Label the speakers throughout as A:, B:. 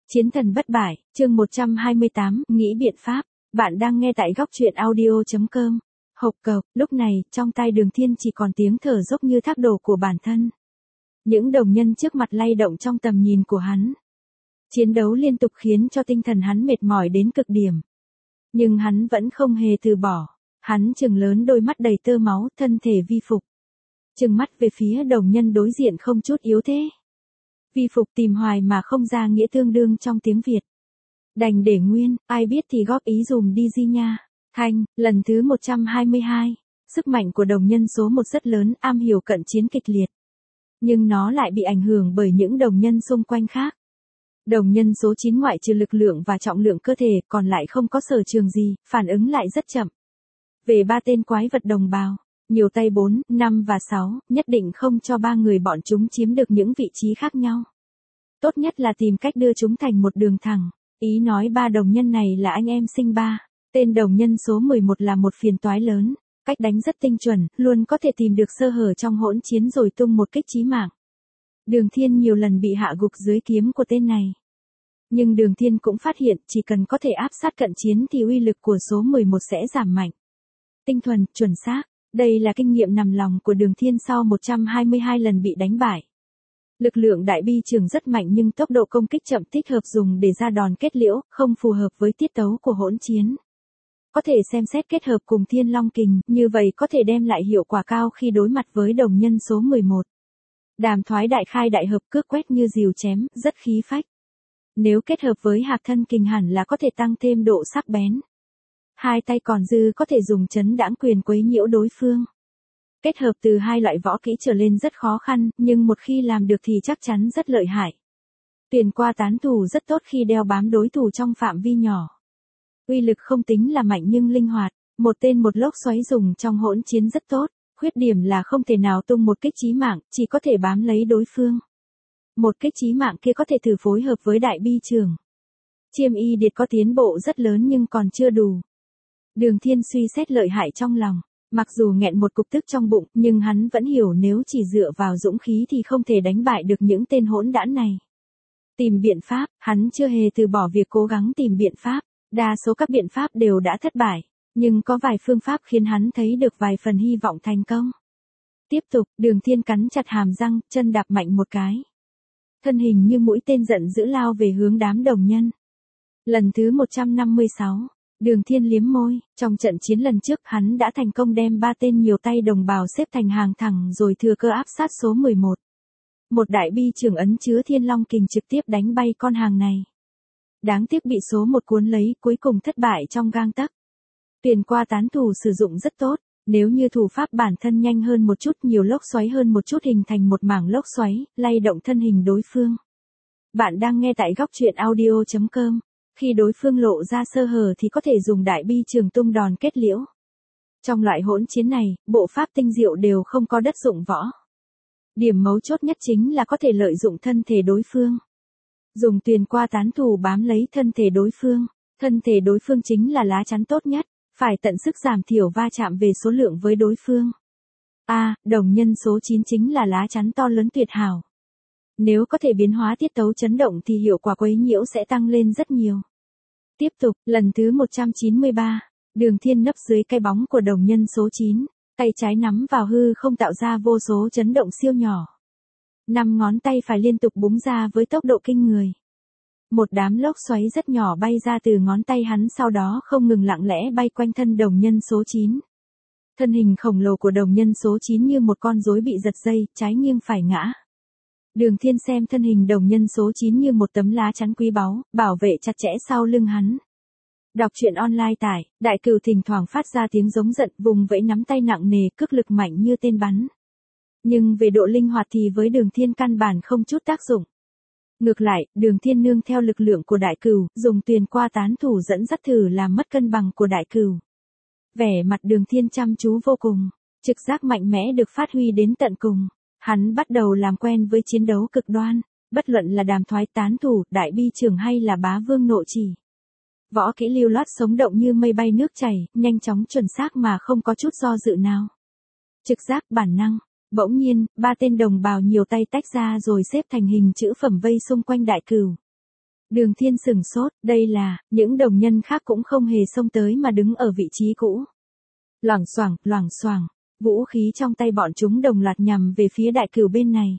A: Chiến thần bất bại, chương 128, nghĩ biện pháp. Bạn đang nghe tại góc truyện audio.com. Hộc cộc, lúc này, trong tai Đường Thiên chỉ còn tiếng thở dốc như thác đổ của bản thân. Những đồng nhân trước mặt lay động trong tầm nhìn của hắn. Chiến đấu liên tục khiến cho tinh thần hắn mệt mỏi đến cực điểm. Nhưng hắn vẫn không hề từ bỏ. Hắn trừng lớn đôi mắt đầy tơ máu, thân thể vi phục. Trừng mắt về phía đồng nhân đối diện không chút yếu thế. Vi phục tìm hoài mà không ra nghĩa tương đương trong tiếng Việt. Đành để nguyên, ai biết thì góp ý dùm đi di nha. Thanh, lần thứ 122. Sức mạnh của đồng nhân số 1 rất lớn, am hiểu cận chiến kịch liệt. Nhưng nó lại bị ảnh hưởng bởi những đồng nhân xung quanh khác. Đồng nhân số 9 ngoại trừ lực lượng và trọng lượng cơ thể còn lại không có sở trường gì, phản ứng lại rất chậm. Về ba tên quái vật đồng bào, nhiều tay 4, 5 và 6, nhất định không cho ba người bọn chúng chiếm được những vị trí khác nhau. Tốt nhất là tìm cách đưa chúng thành một đường thẳng. Ý nói ba đồng nhân này là anh em sinh ba. Tên đồng nhân số 11 là một phiền toái lớn. Cách đánh rất tinh chuẩn, luôn có thể tìm được sơ hở trong hỗn chiến rồi tung một kích chí mạng. Đường Thiên nhiều lần bị hạ gục dưới kiếm của tên này. Nhưng Đường Thiên cũng phát hiện chỉ cần có thể áp sát cận chiến thì uy lực của số 11 sẽ giảm mạnh. Tinh thuần, chuẩn xác. Đây là kinh nghiệm nằm lòng của Đường Thiên sau 122 lần bị đánh bại. Lực lượng đại bi trường rất mạnh nhưng tốc độ công kích chậm, thích hợp dùng để ra đòn kết liễu, không phù hợp với tiết tấu của hỗn chiến. Có thể xem xét kết hợp cùng Thiên Long Kình, như vậy có thể đem lại hiệu quả cao khi đối mặt với đồng nhân số 11. Đàm thoái đại khai đại hợp, cước quét như rìu chém, rất khí phách. Nếu kết hợp với Hạc Thân Kình hẳn là có thể tăng thêm độ sắc bén. Hai tay còn dư có thể dùng chấn đãng quyền quấy nhiễu đối phương. Kết hợp từ hai loại võ kỹ trở lên rất khó khăn, nhưng một khi làm được thì chắc chắn rất lợi hại. Tiền qua tán thủ rất tốt khi đeo bám đối thủ trong phạm vi nhỏ. Uy lực không tính là mạnh nhưng linh hoạt, một tên một lốc xoáy dùng trong hỗn chiến rất tốt, khuyết điểm là không thể nào tung một kích chí mạng, chỉ có thể bám lấy đối phương. Một kích chí mạng kia có thể thử phối hợp với đại bi trường. Chiêm y điệt có tiến bộ rất lớn nhưng còn chưa đủ. Đường Thiên suy xét lợi hại trong lòng. Mặc dù nghẹn một cục tức trong bụng, nhưng hắn vẫn hiểu nếu chỉ dựa vào dũng khí thì không thể đánh bại được những tên hỗn đản này. Tìm biện pháp, hắn chưa hề từ bỏ việc cố gắng tìm biện pháp. Đa số các biện pháp đều đã thất bại, nhưng có vài phương pháp khiến hắn thấy được vài phần hy vọng thành công. Tiếp tục, Đường Thiên cắn chặt hàm răng, chân đạp mạnh một cái. Thân hình như mũi tên giận dữ lao về hướng đám đồng nhân. Lần thứ 156. Đường Thiên liếm môi, trong trận chiến lần trước hắn đã thành công đem ba tên nhiều tay đồng bào xếp thành hàng thẳng rồi thừa cơ áp sát số 11. Một đại bi trường ấn chứa Thiên Long Kình trực tiếp đánh bay con hàng này. Đáng tiếc bị số 1 cuốn lấy, cuối cùng thất bại trong gang tấc. Tiền qua tán thủ sử dụng rất tốt, nếu như thủ pháp bản thân nhanh hơn một chút, nhiều lốc xoáy hơn một chút hình thành một mảng lốc xoáy, lay động thân hình đối phương. Bạn đang nghe tại góc truyện audio.com. Khi đối phương lộ ra sơ hở thì có thể dùng đại bi trường tung đòn kết liễu. Trong loại hỗn chiến này, bộ pháp tinh diệu đều không có đất dụng võ. Điểm mấu chốt nhất chính là có thể lợi dụng thân thể đối phương. Dùng tiền qua tán thủ bám lấy thân thể đối phương. Thân thể đối phương chính là lá chắn tốt nhất, phải tận sức giảm thiểu va chạm về số lượng với đối phương. Đồng nhân số 9 chính là lá chắn to lớn tuyệt hảo. Nếu có thể biến hóa tiết tấu chấn động thì hiệu quả quấy nhiễu sẽ tăng lên rất nhiều. Tiếp tục, lần thứ 193, Đường Thiên nấp dưới cái bóng của đồng nhân số 9, tay trái nắm vào hư không tạo ra vô số chấn động siêu nhỏ. 5 ngón tay phải liên tục búng ra với tốc độ kinh người. Một đám lốc xoáy rất nhỏ bay ra từ ngón tay hắn, sau đó không ngừng lặng lẽ bay quanh thân đồng nhân số 9. Thân hình khổng lồ của đồng nhân số 9 như một con rối bị giật dây, trái nghiêng phải ngã. Đường Thiên xem thân hình đồng nhân số 9 như một tấm lá chắn quý báu, bảo vệ chặt chẽ sau lưng hắn. Đọc truyện online tải, Đại Cửu thỉnh thoảng phát ra tiếng giống giận, vùng vẫy nắm tay nặng nề, cước lực mạnh như tên bắn. Nhưng về độ linh hoạt thì với Đường Thiên căn bản không chút tác dụng. Ngược lại, Đường Thiên nương theo lực lượng của Đại Cửu, dùng tiền qua tán thủ dẫn dắt thử làm mất cân bằng của Đại Cửu. Vẻ mặt Đường Thiên chăm chú vô cùng, trực giác mạnh mẽ được phát huy đến tận cùng. Hắn bắt đầu làm quen với chiến đấu cực đoan, bất luận là đàm thoái tán thủ, đại bi trường hay là bá vương nộ chỉ. Võ kỹ lưu loát sống động như mây bay nước chảy, nhanh chóng chuẩn xác mà không có chút do dự nào. Trực giác bản năng, bỗng nhiên, ba tên đồng bào nhiều tay tách ra rồi xếp thành hình chữ phẩm vây xung quanh Đại Cửu. Đường Thiên sửng sốt, đây là, những đồng nhân khác cũng không hề xông tới mà đứng ở vị trí cũ. Loảng xoảng, vũ khí trong tay bọn chúng đồng loạt nhằm về phía đại cửu bên này.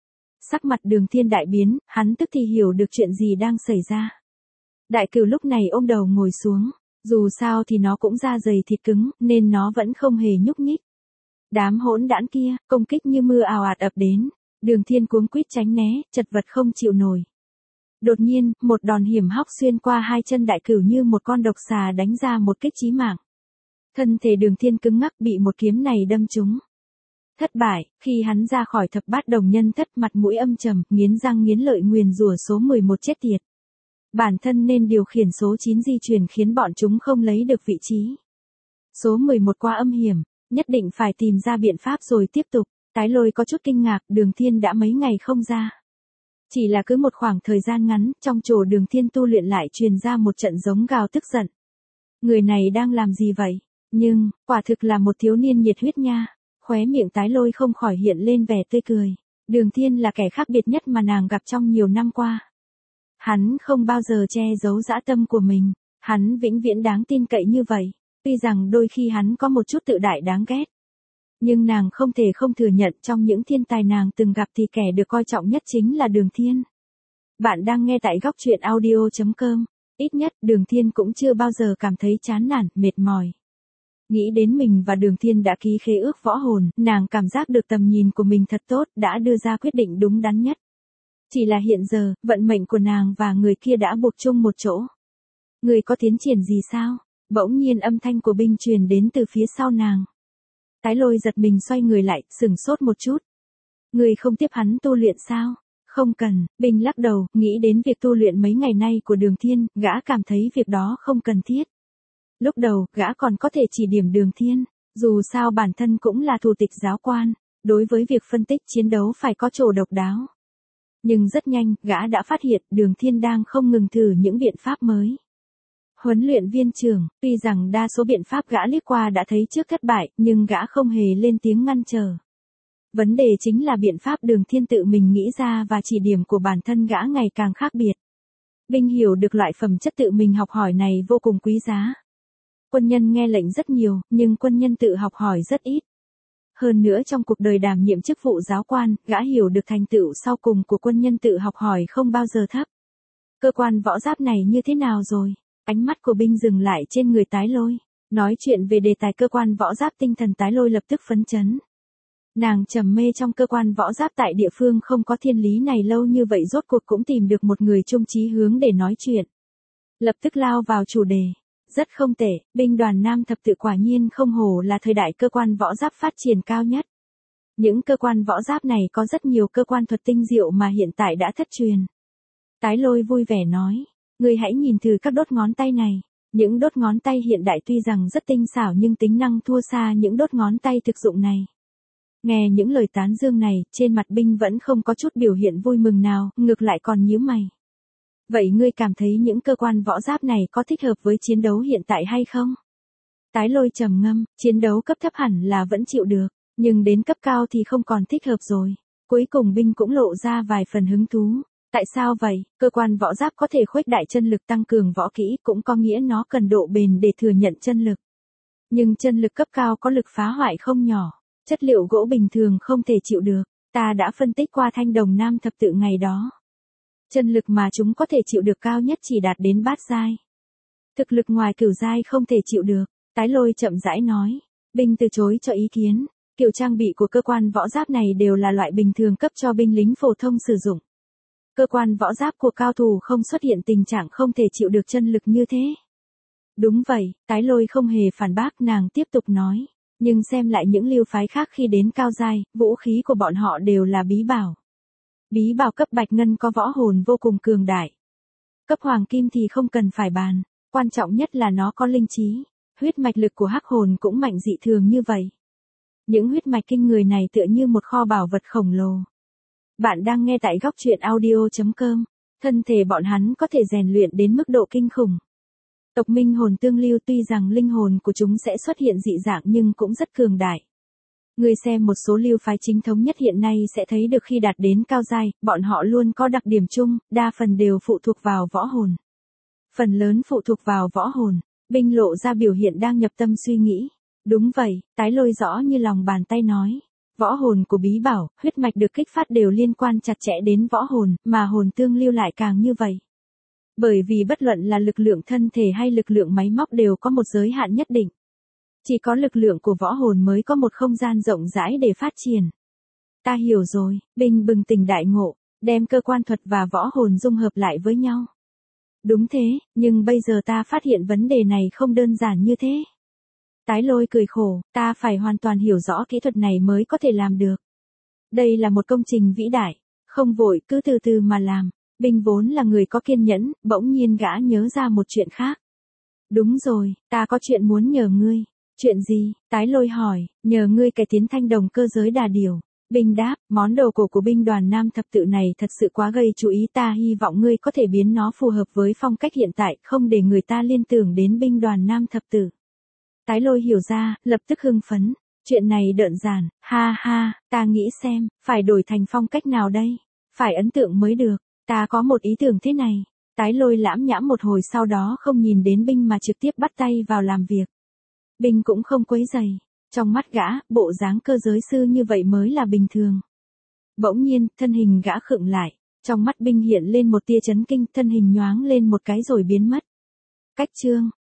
A: Sắc mặt Đường Thiên đại biến, hắn tức thì hiểu được chuyện gì đang xảy ra. Đại cửu lúc này ôm đầu ngồi xuống, dù sao thì nó cũng da dày thịt cứng, nên nó vẫn không hề nhúc nhích. Đám hỗn đản kia, công kích như mưa ào ạt ập đến, Đường Thiên cuống quýt tránh né, chật vật không chịu nổi. Đột nhiên, một đòn hiểm hóc xuyên qua hai chân đại cửu như một con độc xà đánh ra một kích chí mạng. Thân thể Đường Thiên cứng ngắc bị một kiếm này đâm trúng. Thất bại, khi hắn ra khỏi thập bát đồng nhân thất, mặt mũi âm trầm, nghiến răng nghiến lợi nguyền rủa số 11 chết tiệt. Bản thân nên điều khiển số 9 di chuyển khiến bọn chúng không lấy được vị trí. Số 11 quá âm hiểm, nhất định phải tìm ra biện pháp rồi tiếp tục. Tái Lôi có chút kinh ngạc, Đường Thiên đã mấy ngày không ra. Chỉ là cứ một khoảng thời gian ngắn, trong chỗ Đường Thiên tu luyện lại truyền ra một trận giống gào tức giận. Người này đang làm gì vậy? Nhưng, quả thực là một thiếu niên nhiệt huyết nha. Khóe miệng Tái Lôi không khỏi hiện lên vẻ tươi cười. Đường Thiên là kẻ khác biệt nhất mà nàng gặp trong nhiều năm qua. Hắn không bao giờ che giấu dã tâm của mình. Hắn vĩnh viễn đáng tin cậy như vậy. Tuy rằng đôi khi hắn có một chút tự đại đáng ghét. Nhưng nàng không thể không thừa nhận trong những thiên tài nàng từng gặp thì kẻ được coi trọng nhất chính là Đường Thiên. Bạn đang nghe tại góc truyện audio.com. Ít nhất Đường Thiên cũng chưa bao giờ cảm thấy chán nản, mệt mỏi. Nghĩ đến mình và Đường Thiên đã ký khế ước võ hồn, nàng cảm giác được tầm nhìn của mình thật tốt, đã đưa ra quyết định đúng đắn nhất. Chỉ là hiện giờ, vận mệnh của nàng và người kia đã buộc chung một chỗ. Người có tiến triển gì sao? Bỗng nhiên âm thanh của binh truyền đến từ phía sau nàng. Tái Lôi giật mình xoay người lại, sửng sốt một chút. Người không tiếp hắn tu luyện sao? Không cần, Binh lắc đầu, nghĩ đến việc tu luyện mấy ngày nay của Đường Thiên, gã cảm thấy việc đó không cần thiết. Lúc đầu, gã còn có thể chỉ điểm Đường Thiên, dù sao bản thân cũng là thủ tịch giáo quan, đối với việc phân tích chiến đấu phải có chỗ độc đáo. Nhưng rất nhanh, gã đã phát hiện Đường Thiên đang không ngừng thử những biện pháp mới. Huấn luyện viên trưởng, tuy rằng đa số biện pháp gã liếc qua đã thấy trước thất bại, nhưng gã không hề lên tiếng ngăn trở. Vấn đề chính là biện pháp Đường Thiên tự mình nghĩ ra và chỉ điểm của bản thân gã ngày càng khác biệt. Binh hiểu được loại phẩm chất tự mình học hỏi này vô cùng quý giá. Quân nhân nghe lệnh rất nhiều, nhưng quân nhân tự học hỏi rất ít. Hơn nữa trong cuộc đời đảm nhiệm chức vụ giáo quan, gã hiểu được thành tựu sau cùng của quân nhân tự học hỏi không bao giờ thấp. Cơ quan võ giáp này như thế nào rồi? Ánh mắt của Binh dừng lại trên người Tái Lôi. Nói chuyện về đề tài cơ quan võ giáp, tinh thần Tái Lôi lập tức phấn chấn. Nàng trầm mê trong cơ quan võ giáp tại địa phương không có thiên lý này lâu như vậy, rốt cuộc cũng tìm được một người chung chí hướng để nói chuyện. Lập tức lao vào chủ đề. Rất không tệ, binh đoàn Nam thập tự quả nhiên không hổ là thời đại cơ quan võ giáp phát triển cao nhất. Những cơ quan võ giáp này có rất nhiều cơ quan thuật tinh diệu mà hiện tại đã thất truyền. Tái Lôi vui vẻ nói, người hãy nhìn thử các đốt ngón tay này. Những đốt ngón tay hiện đại tuy rằng rất tinh xảo nhưng tính năng thua xa những đốt ngón tay thực dụng này. Nghe những lời tán dương này, trên mặt Binh vẫn không có chút biểu hiện vui mừng nào, ngược lại còn nhíu mày. Vậy ngươi cảm thấy những cơ quan võ giáp này có thích hợp với chiến đấu hiện tại hay không? Tái Lôi trầm ngâm, chiến đấu cấp thấp hẳn là vẫn chịu được, nhưng đến cấp cao thì không còn thích hợp rồi. Cuối cùng Binh cũng lộ ra vài phần hứng thú. Tại sao vậy? Cơ quan võ giáp có thể khuếch đại chân lực, tăng cường võ kỹ, cũng có nghĩa nó cần độ bền để thừa nhận chân lực. Nhưng chân lực cấp cao có lực phá hoại không nhỏ, chất liệu gỗ bình thường không thể chịu được. Ta đã phân tích qua thanh đồng Nam thập tự ngày đó. Chân lực mà chúng có thể chịu được cao nhất chỉ đạt đến bát giai. Thực lực ngoài cửu giai không thể chịu được. Tái Lôi chậm rãi nói. Binh từ chối cho ý kiến. Kiểu trang bị của cơ quan võ giáp này đều là loại bình thường cấp cho binh lính phổ thông sử dụng. Cơ quan võ giáp của cao thủ không xuất hiện tình trạng không thể chịu được chân lực như thế. Đúng vậy, Tái Lôi không hề phản bác, nàng tiếp tục nói. Nhưng xem lại những lưu phái khác khi đến cao giai, vũ khí của bọn họ đều là bí bảo. Bí bảo cấp bạch ngân có võ hồn vô cùng cường đại. Cấp hoàng kim thì không cần phải bàn, quan trọng nhất là nó có linh trí. Huyết mạch lực của hắc hồn cũng mạnh dị thường như vậy. Những huyết mạch kinh người này tựa như một kho bảo vật khổng lồ. Bạn đang nghe tại góc truyện audio.com. Thân thể bọn hắn có thể rèn luyện đến mức độ kinh khủng. Tộc minh hồn tương lưu, tuy rằng linh hồn của chúng sẽ xuất hiện dị dạng nhưng cũng rất cường đại. Người xem một số lưu phái chính thống nhất hiện nay sẽ thấy được khi đạt đến cao giai, bọn họ luôn có đặc điểm chung, đa phần đều phụ thuộc vào võ hồn. Phần lớn phụ thuộc vào võ hồn. Binh lộ ra biểu hiện đang nhập tâm suy nghĩ. Đúng vậy, Tái Lôi rõ như lòng bàn tay nói. Võ hồn của bí bảo, huyết mạch được kích phát đều liên quan chặt chẽ đến võ hồn, mà hồn tương lưu lại càng như vậy. Bởi vì bất luận là lực lượng thân thể hay lực lượng máy móc đều có một giới hạn nhất định. Chỉ có lực lượng của võ hồn mới có một không gian rộng rãi để phát triển. Ta hiểu rồi, Binh bừng tỉnh đại ngộ, đem cơ quan thuật và võ hồn dung hợp lại với nhau. Đúng thế, nhưng bây giờ ta phát hiện vấn đề này không đơn giản như thế. Tái Lôi cười khổ, ta phải hoàn toàn hiểu rõ kỹ thuật này mới có thể làm được. Đây là một công trình vĩ đại, không vội, cứ từ từ mà làm. Binh vốn là người có kiên nhẫn, bỗng nhiên gã nhớ ra một chuyện khác. Đúng rồi, ta có chuyện muốn nhờ ngươi. Chuyện gì? Tái Lôi hỏi, nhờ ngươi cải tiến thanh đồng cơ giới đà điểu. Binh đáp, món đồ cổ của binh đoàn Nam thập tự này thật sự quá gây chú ý, ta hy vọng ngươi có thể biến nó phù hợp với phong cách hiện tại, không để người ta liên tưởng đến binh đoàn Nam thập tự. Tái Lôi hiểu ra, lập tức hưng phấn. Chuyện này đơn giản, ha ha, ta nghĩ xem, phải đổi thành phong cách nào đây? Phải ấn tượng mới được, ta có một ý tưởng thế này. Tái Lôi lãm nhãm một hồi sau đó không nhìn đến Binh mà trực tiếp bắt tay vào làm việc. Binh cũng không quấy rầy. Trong mắt gã, bộ dáng cơ giới sư như vậy mới là bình thường. Bỗng nhiên, thân hình gã khựng lại. Trong mắt Binh hiện lên một tia chấn kinh, thân hình nhoáng lên một cái rồi biến mất. Cách chương